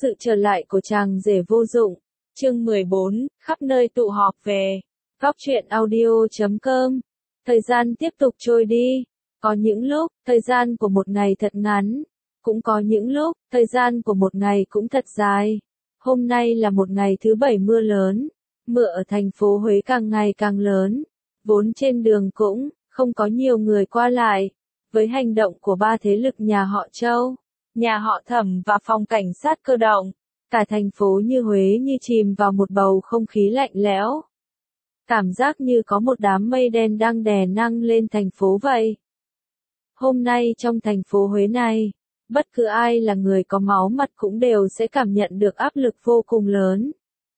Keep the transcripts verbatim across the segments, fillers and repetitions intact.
Sự trở lại của chàng rể vô dụng. Chương mười bốn, khắp nơi tụ họp về. Góc truyện audio chấm com. Thời gian tiếp tục trôi đi. Có những lúc, thời gian của một ngày thật ngắn. Cũng có những lúc, thời gian của một ngày cũng thật dài. Hôm nay là một ngày thứ bảy mưa lớn. Mưa ở thành phố Huế càng ngày càng lớn. Vốn trên đường cũng không có nhiều người qua lại. Với hành động của ba thế lực nhà họ Châu, nhà họ Thẩm và phòng cảnh sát cơ động, cả thành phố như Huế như chìm vào một bầu không khí lạnh lẽo. Cảm giác như có một đám mây đen đang đè nặng lên thành phố vậy. Hôm nay trong thành phố Huế này, bất cứ ai là người có máu mặt cũng đều sẽ cảm nhận được áp lực vô cùng lớn.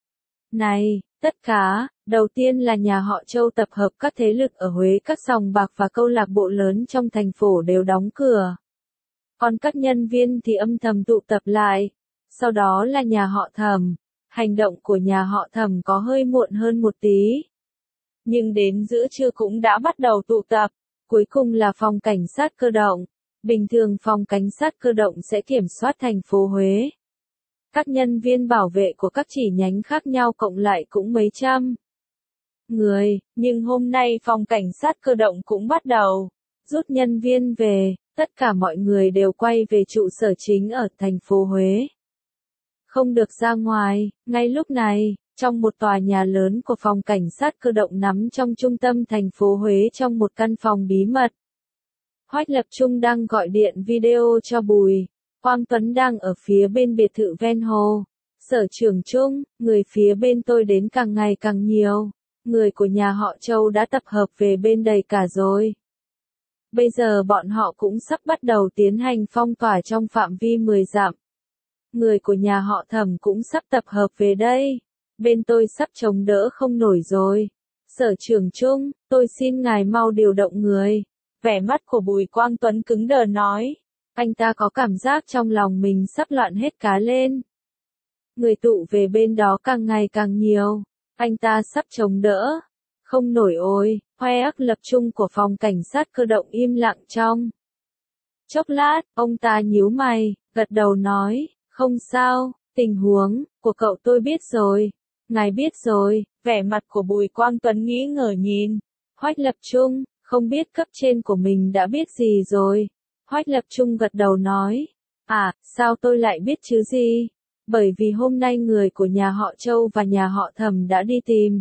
Này, tất cả, đầu tiên là nhà họ Châu tập hợp các thế lực ở Huế, các sòng bạc và câu lạc bộ lớn trong thành phố đều đóng cửa. Còn các nhân viên thì âm thầm tụ tập lại. Sau đó là nhà họ Thẩm. Hành động của nhà họ Thẩm có hơi muộn hơn một tí. Nhưng đến giữa trưa cũng đã bắt đầu tụ tập. Cuối cùng là phòng cảnh sát cơ động. Bình thường phòng cảnh sát cơ động sẽ kiểm soát thành phố Huế. Các nhân viên bảo vệ của các chi nhánh khác nhau cộng lại cũng mấy trăm người, nhưng hôm nay phòng cảnh sát cơ động cũng bắt đầu rút nhân viên về, tất cả mọi người đều quay về trụ sở chính ở thành phố Huế. Không được ra ngoài, ngay lúc này, trong một tòa nhà lớn của phòng cảnh sát cơ động nằm trong trung tâm thành phố Huế trong một căn phòng bí mật. Hoắc Lập Trung đang gọi điện video cho Bùi Quang Tuấn đang ở phía bên biệt thự ven hồ. Sở trưởng Trung, người phía bên tôi đến càng ngày càng nhiều. Người của nhà họ Châu đã tập hợp về bên đầy cả rồi. Bây giờ bọn họ cũng sắp bắt đầu tiến hành phong tỏa trong phạm vi mười dặm. Người của nhà họ Thẩm cũng sắp tập hợp về đây. Bên tôi sắp chống đỡ không nổi rồi. Sở trưởng Trung, tôi xin ngài mau điều động người. Vẻ mắt của Bùi Quang Tuấn cứng đờ nói. Anh ta có cảm giác trong lòng mình sắp loạn hết cá lên. Người tụ về bên đó càng ngày càng nhiều. Anh ta sắp chống đỡ. Không nổi ôi, Hoắc Lập Trung của phòng cảnh sát cơ động im lặng trong chốc lát, ông ta nhíu mày, gật đầu nói, không sao, tình huống của cậu tôi biết rồi. Ngài biết rồi, vẻ mặt của Bùi Quang Tuấn nghĩ ngờ nhìn. Hoắc Lập Trung, không biết cấp trên của mình đã biết gì rồi. Hoắc Lập Trung gật đầu nói, à, sao tôi lại biết chứ gì? Bởi vì hôm nay người của nhà họ Châu và nhà họ Thẩm đã đi tìm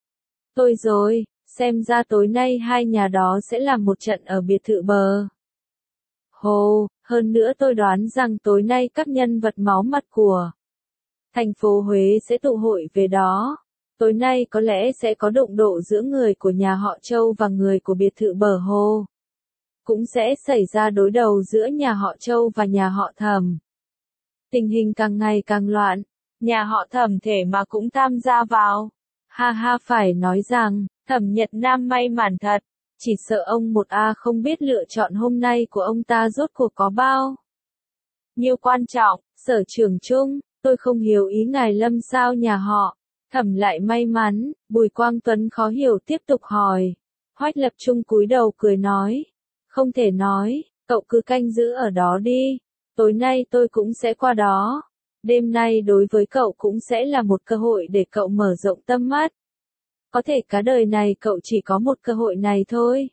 tôi rồi, xem ra tối nay hai nhà đó sẽ làm một trận ở biệt thự bờ hồ, hơn nữa tôi đoán rằng tối nay các nhân vật máu mặt của thành phố Huế sẽ tụ hội về đó. Tối nay có lẽ sẽ có đụng độ giữa người của nhà họ Châu và người của biệt thự bờ hồ. Cũng sẽ xảy ra đối đầu giữa nhà họ Châu và nhà họ Thẩm. Tình hình càng ngày càng loạn, nhà họ Thẩm thể mà cũng tham gia vào. Ha ha, phải nói rằng, Thẩm Nhật Nam may mắn thật, chỉ sợ ông một A không biết lựa chọn hôm nay của ông ta rốt cuộc có bao nhiêu quan trọng. Sở trưởng Trung, tôi không hiểu ý ngài Lâm sao nhà họ Thẩm lại may mắn. Bùi Quang Tuấn khó hiểu tiếp tục hỏi. Hoắc Lập Trung cúi đầu cười nói, không thể nói, cậu cứ canh giữ ở đó đi. Tối nay tôi cũng sẽ qua đó. Đêm nay đối với cậu cũng sẽ là một cơ hội để cậu mở rộng tâm mắt. Có thể cả đời này cậu chỉ có một cơ hội này thôi.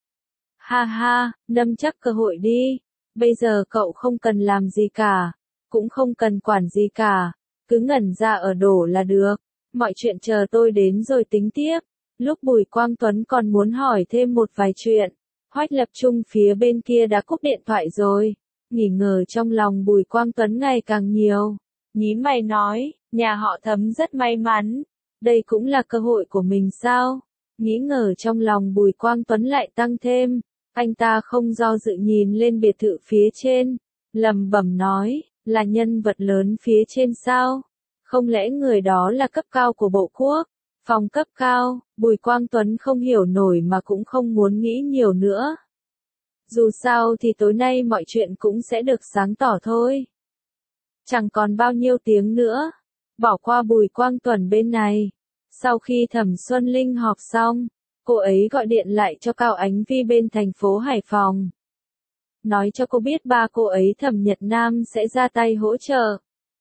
Ha ha, nắm chắc cơ hội đi. Bây giờ cậu không cần làm gì cả. Cũng không cần quản gì cả. Cứ ngẩn ra ở đổ là được. Mọi chuyện chờ tôi đến rồi tính tiếp. Lúc Bùi Quang Tuấn còn muốn hỏi thêm một vài chuyện, Hoắc Lập Trung phía bên kia đã cúp điện thoại rồi. Nghỉ ngờ trong lòng Bùi Quang Tuấn ngày càng nhiều. Nhím mày nói, nhà họ Thẩm rất may mắn. Đây cũng là cơ hội của mình sao? Nghĩ ngờ trong lòng Bùi Quang Tuấn lại tăng thêm. Anh ta không do dự nhìn lên biệt thự phía trên. Lẩm bẩm nói, là nhân vật lớn phía trên sao? Không lẽ người đó là cấp cao của bộ quốc? Phòng cấp cao, Bùi Quang Tuấn không hiểu nổi mà cũng không muốn nghĩ nhiều nữa. Dù sao thì tối nay mọi chuyện cũng sẽ được sáng tỏ thôi. Chẳng còn bao nhiêu tiếng nữa. Bỏ qua Bùi Quang Tuấn bên này. Sau khi Thẩm Xuân Linh họp xong, cô ấy gọi điện lại cho Cao Ánh Vi bên thành phố Hải Phòng. Nói cho cô biết ba cô ấy Thẩm Nhật Nam sẽ ra tay hỗ trợ.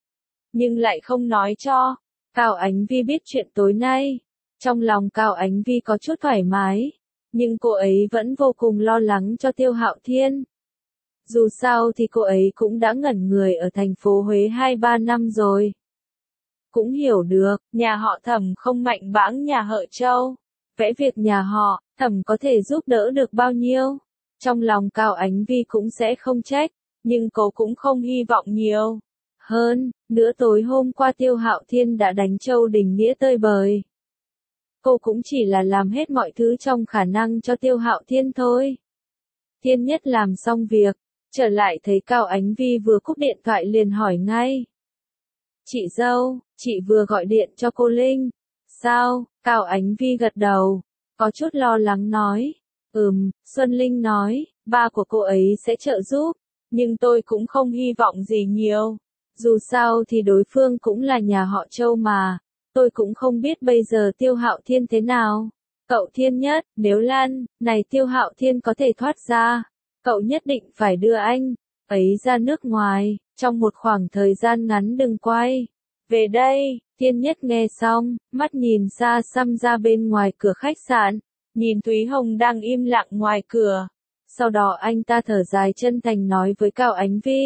nhưng lại không nói cho. Cao Ánh Vi biết chuyện tối nay. Trong lòng Cao Ánh Vi có chút thoải mái, nhưng cô ấy vẫn vô cùng lo lắng cho Tiêu Hạo Thiên. Dù sao thì cô ấy cũng đã ngẩn người ở thành phố Huế hai ba năm rồi. Cũng hiểu được, nhà họ Thẩm không mạnh bãng nhà họ Châu. Vẽ việc nhà họ Thẩm có thể giúp đỡ được bao nhiêu. Trong lòng Cao Ánh Vi cũng sẽ không trách, nhưng cô cũng không hy vọng nhiều. Hơn nữa tối hôm qua Tiêu Hạo Thiên đã đánh Châu Đình Nghĩa tơi bời. Cô cũng chỉ là làm hết mọi thứ trong khả năng cho Tiêu Hạo Thiên thôi. Thiên Nhất làm xong việc, trở lại thấy Cao Ánh Vi vừa cúp điện thoại liền hỏi ngay. Chị dâu, chị vừa gọi điện cho cô Linh. Sao? Cao Ánh Vi gật đầu, có chút lo lắng nói. Ừm, Xuân Linh nói, ba của cô ấy sẽ trợ giúp, nhưng tôi cũng không hy vọng gì nhiều. Dù sao thì đối phương cũng là nhà họ Châu mà, tôi cũng không biết bây giờ Tiêu Hạo Thiên thế nào. Cậu Thiên Nhất, nếu Lan, này Tiêu Hạo Thiên có thể thoát ra, cậu nhất định phải đưa anh ấy ra nước ngoài, trong một khoảng thời gian ngắn đừng quay về đây. Thiên Nhất nghe xong, mắt nhìn xa xăm ra bên ngoài cửa khách sạn, nhìn Thúy Hồng đang im lặng ngoài cửa. Sau đó anh ta thở dài chân thành nói với Cao Ánh Vi.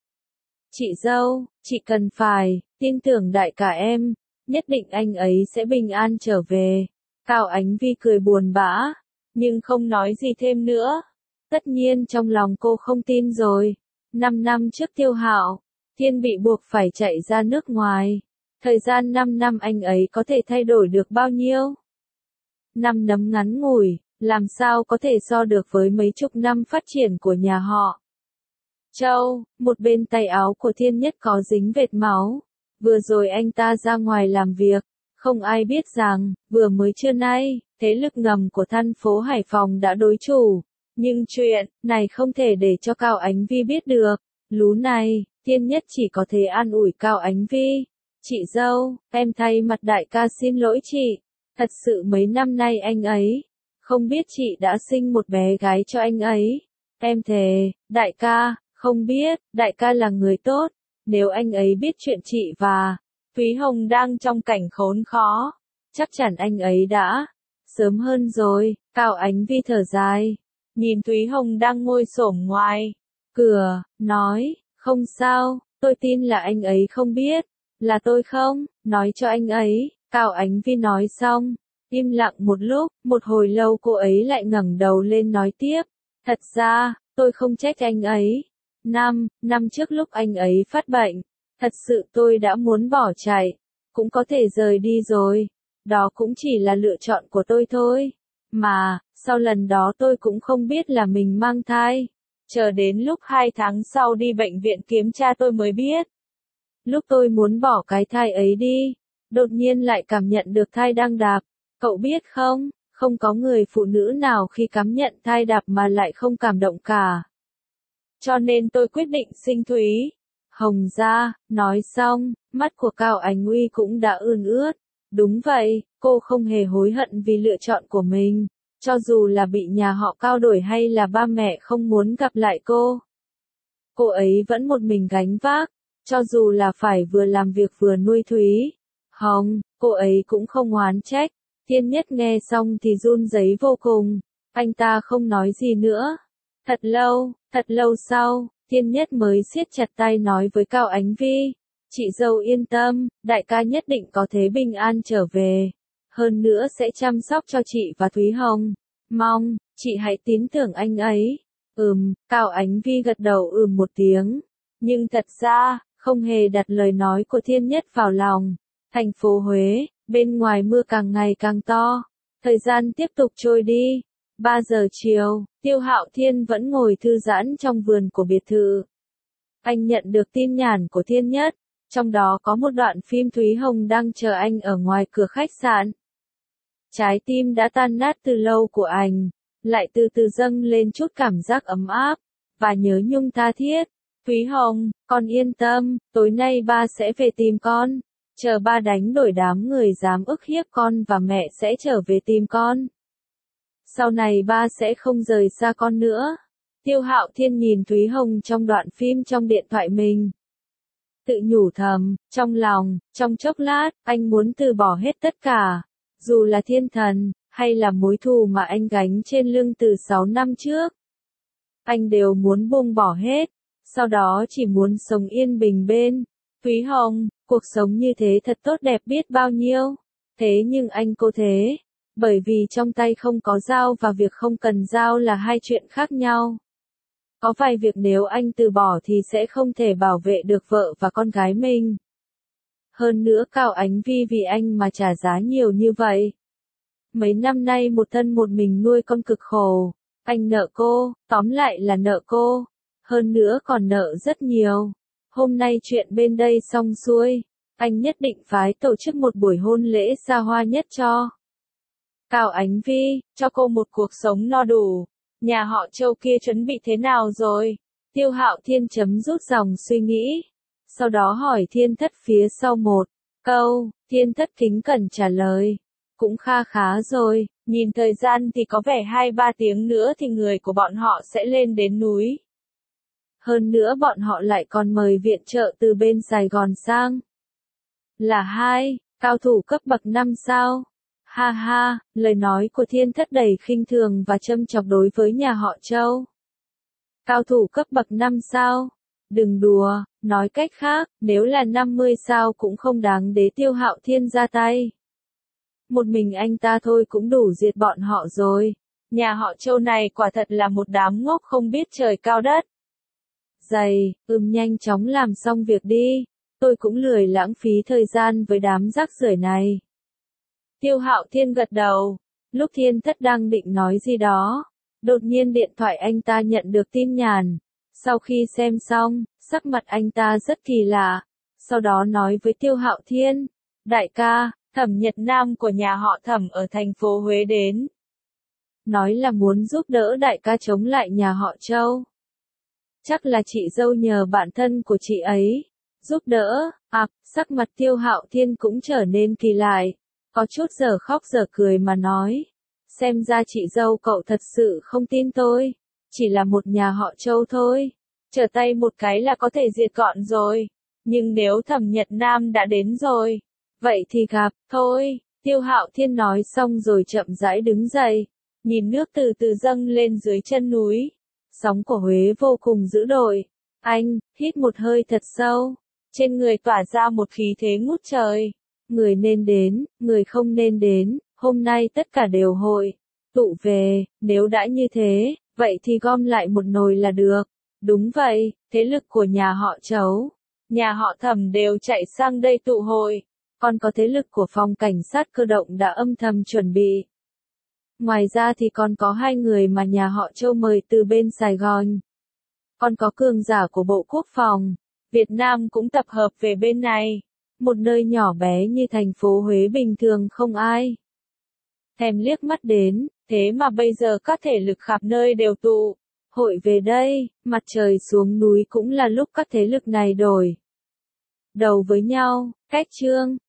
Chị dâu, chị cần phải tin tưởng đại ca em, nhất định anh ấy sẽ bình an trở về. Cao Ánh Vi cười buồn bã, nhưng không nói gì thêm nữa. Tất nhiên trong lòng cô không tin rồi. Năm năm trước Tiêu Hạo Thiên bị buộc phải chạy ra nước ngoài. Thời gian năm năm anh ấy có thể thay đổi được bao nhiêu? Năm nấm ngắn ngủi, làm sao có thể so được với mấy chục năm phát triển của nhà họ Châu. Một bên tay áo của Thiên Nhất có dính vệt máu. Vừa rồi anh ta ra ngoài làm việc, không ai biết rằng, vừa mới trưa nay, thế lực ngầm của thành phố Hải Phòng đã đối chủ. Nhưng chuyện này không thể để cho Cao Ánh Vi biết được. Lú này, Thiên Nhất chỉ có thể an ủi Cao Ánh Vi. Chị dâu, em thay mặt đại ca xin lỗi chị. Thật sự mấy năm nay anh ấy, không biết chị đã sinh một bé gái cho anh ấy. Em thề, đại ca, không biết, đại ca là người tốt. Nếu anh ấy biết chuyện chị và Thúy Hồng đang trong cảnh khốn khó, chắc chắn anh ấy đã sớm hơn rồi. Cao Ánh Vi thở dài, nhìn Thúy Hồng đang ngồi xổm ngoài cửa, nói, không sao, tôi tin là anh ấy không biết, là tôi không, nói cho anh ấy. Cao Ánh Vi nói xong, im lặng một lúc, một hồi lâu cô ấy lại ngẩng đầu lên nói tiếp, thật ra, tôi không trách anh ấy. Năm, năm trước lúc anh ấy phát bệnh, thật sự tôi đã muốn bỏ chạy, cũng có thể rời đi rồi, đó cũng chỉ là lựa chọn của tôi thôi. Mà, sau lần đó tôi cũng không biết là mình mang thai, chờ đến lúc hai tháng sau đi bệnh viện kiểm tra tôi mới biết. Lúc tôi muốn bỏ cái thai ấy đi, đột nhiên lại cảm nhận được thai đang đạp, cậu biết không, không có người phụ nữ nào khi cảm nhận thai đạp mà lại không cảm động cả. Cho nên tôi quyết định sinh Thúy Hồng ra. Nói xong, mắt của Cao Ánh Uy cũng đã ươn ướt. Đúng vậy, cô không hề hối hận vì lựa chọn của mình, cho dù là bị nhà họ Cao đổi hay là ba mẹ không muốn gặp lại cô. Cô ấy vẫn một mình gánh vác, cho dù là phải vừa làm việc vừa nuôi Thúy Hồng, cô ấy cũng không oán trách. Thiên Nhất nghe xong thì run rẩy vô cùng, anh ta không nói gì nữa. Thật lâu, thật lâu sau, Thiên Nhất mới siết chặt tay nói với Cao Ánh Vi, chị dâu yên tâm, đại ca nhất định có thể bình an trở về, hơn nữa sẽ chăm sóc cho chị và Thúy Hồng, mong, chị hãy tin tưởng anh ấy. Ừm, Cao Ánh Vi gật đầu ừm một tiếng, nhưng thật ra, không hề đặt lời nói của Thiên Nhất vào lòng. Thành phố Huế, bên ngoài mưa càng ngày càng to, thời gian tiếp tục trôi đi. ba giờ chiều, Tiêu Hạo Thiên vẫn ngồi thư giãn trong vườn của biệt thự. Anh nhận được tin nhắn của Thiên Nhất, trong đó có một đoạn phim Thúy Hồng đang chờ anh ở ngoài cửa khách sạn. Trái tim đã tan nát từ lâu của anh, lại từ từ dâng lên chút cảm giác ấm áp, và nhớ nhung tha thiết. Thúy Hồng, con yên tâm, tối nay ba sẽ về tìm con, chờ ba đánh đổi đám người dám ức hiếp con và mẹ sẽ trở về tìm con. Sau này ba sẽ không rời xa con nữa. Tiêu Hạo Thiên nhìn Thúy Hồng trong đoạn phim trong điện thoại mình. Tự nhủ thầm, trong lòng, trong chốc lát, anh muốn từ bỏ hết tất cả. Dù là thiên thần, hay là mối thù mà anh gánh trên lưng từ sáu năm trước. Anh đều muốn buông bỏ hết, sau đó chỉ muốn sống yên bình bên Thúy Hồng, cuộc sống như thế thật tốt đẹp biết bao nhiêu. Thế nhưng anh cố thế, bởi vì trong tay không có dao và việc không cần dao là hai chuyện khác nhau. Có vài việc nếu anh từ bỏ thì sẽ không thể bảo vệ được vợ và con gái mình. Hơn nữa Cao Ánh Vi vì anh mà trả giá nhiều như vậy. Mấy năm nay một thân một mình nuôi con cực khổ. Anh nợ cô, tóm lại là nợ cô. Hơn nữa còn nợ rất nhiều. Hôm nay chuyện bên đây xong xuôi. Anh nhất định phái tổ chức một buổi hôn lễ xa hoa nhất cho Cao Ánh Vi, cho cô một cuộc sống no đủ. Nhà họ Châu kia chuẩn bị thế nào rồi? Tiêu Hạo Thiên chấm rút dòng suy nghĩ. Sau đó hỏi Thiên Thất phía sau một câu, Thiên Thất kính cẩn trả lời. Cũng kha khá rồi, nhìn thời gian thì có vẻ hai ba tiếng nữa thì người của bọn họ sẽ lên đến núi. Hơn nữa bọn họ lại còn mời viện trợ từ bên Sài Gòn sang. Là hai, cao thủ cấp bậc năm sao? Ha ha, lời nói của Thiên Thất đầy khinh thường và châm chọc đối với nhà họ Châu. Cao thủ cấp bậc năm sao? Đừng đùa, nói cách khác, nếu là năm mươi sao cũng không đáng để Tiêu Hạo Thiên ra tay. Một mình anh ta thôi cũng đủ diệt bọn họ rồi. Nhà họ Châu này quả thật là một đám ngốc không biết trời cao đất. Dày, ừm nhanh chóng làm xong việc đi. Tôi cũng lười lãng phí thời gian với đám rác rưởi này. Tiêu Hạo Thiên gật đầu. Lúc Thiên Thất đang định nói gì đó, đột nhiên điện thoại anh ta nhận được tin nhắn. Sau khi xem xong, sắc mặt anh ta rất kỳ lạ. Sau đó nói với Tiêu Hạo Thiên, đại ca, Thẩm Nhật Nam của nhà họ Thẩm ở thành phố Huế đến. Nói là muốn giúp đỡ đại ca chống lại nhà họ Châu. Chắc là chị dâu nhờ bạn thân của chị ấy giúp đỡ. À, sắc mặt Tiêu Hạo Thiên cũng trở nên kỳ lại. Có chút giờ khóc giờ cười mà nói. Xem ra chị dâu cậu thật sự không tin tôi. Chỉ là một nhà họ Châu thôi. Trở tay một cái là có thể diệt gọn rồi. Nhưng nếu Thẩm Nhật Nam đã đến rồi, vậy thì gặp, thôi. Tiêu Hạo Thiên nói xong rồi chậm rãi đứng dậy. Nhìn nước từ từ dâng lên dưới chân núi. Sóng của Huế vô cùng dữ dội. Anh, hít một hơi thật sâu. Trên người tỏa ra một khí thế ngút trời. Người nên đến, người không nên đến, hôm nay tất cả đều hội tụ về, nếu đã như thế, vậy thì gom lại một nồi là được. Đúng vậy, thế lực của nhà họ Chấu, nhà họ Thẩm đều chạy sang đây tụ hội, còn có thế lực của phòng cảnh sát cơ động đã âm thầm chuẩn bị. Ngoài ra thì còn có hai người mà nhà họ Châu mời từ bên Sài Gòn. Còn có cường giả của Bộ Quốc phòng Việt Nam cũng tập hợp về bên này. Một nơi nhỏ bé như thành phố Huế bình thường không ai thèm liếc mắt đến, thế mà bây giờ các thể lực khắp nơi đều tụ hội về đây, mặt trời xuống núi cũng là lúc các thế lực này đổi đầu với nhau. Cách chương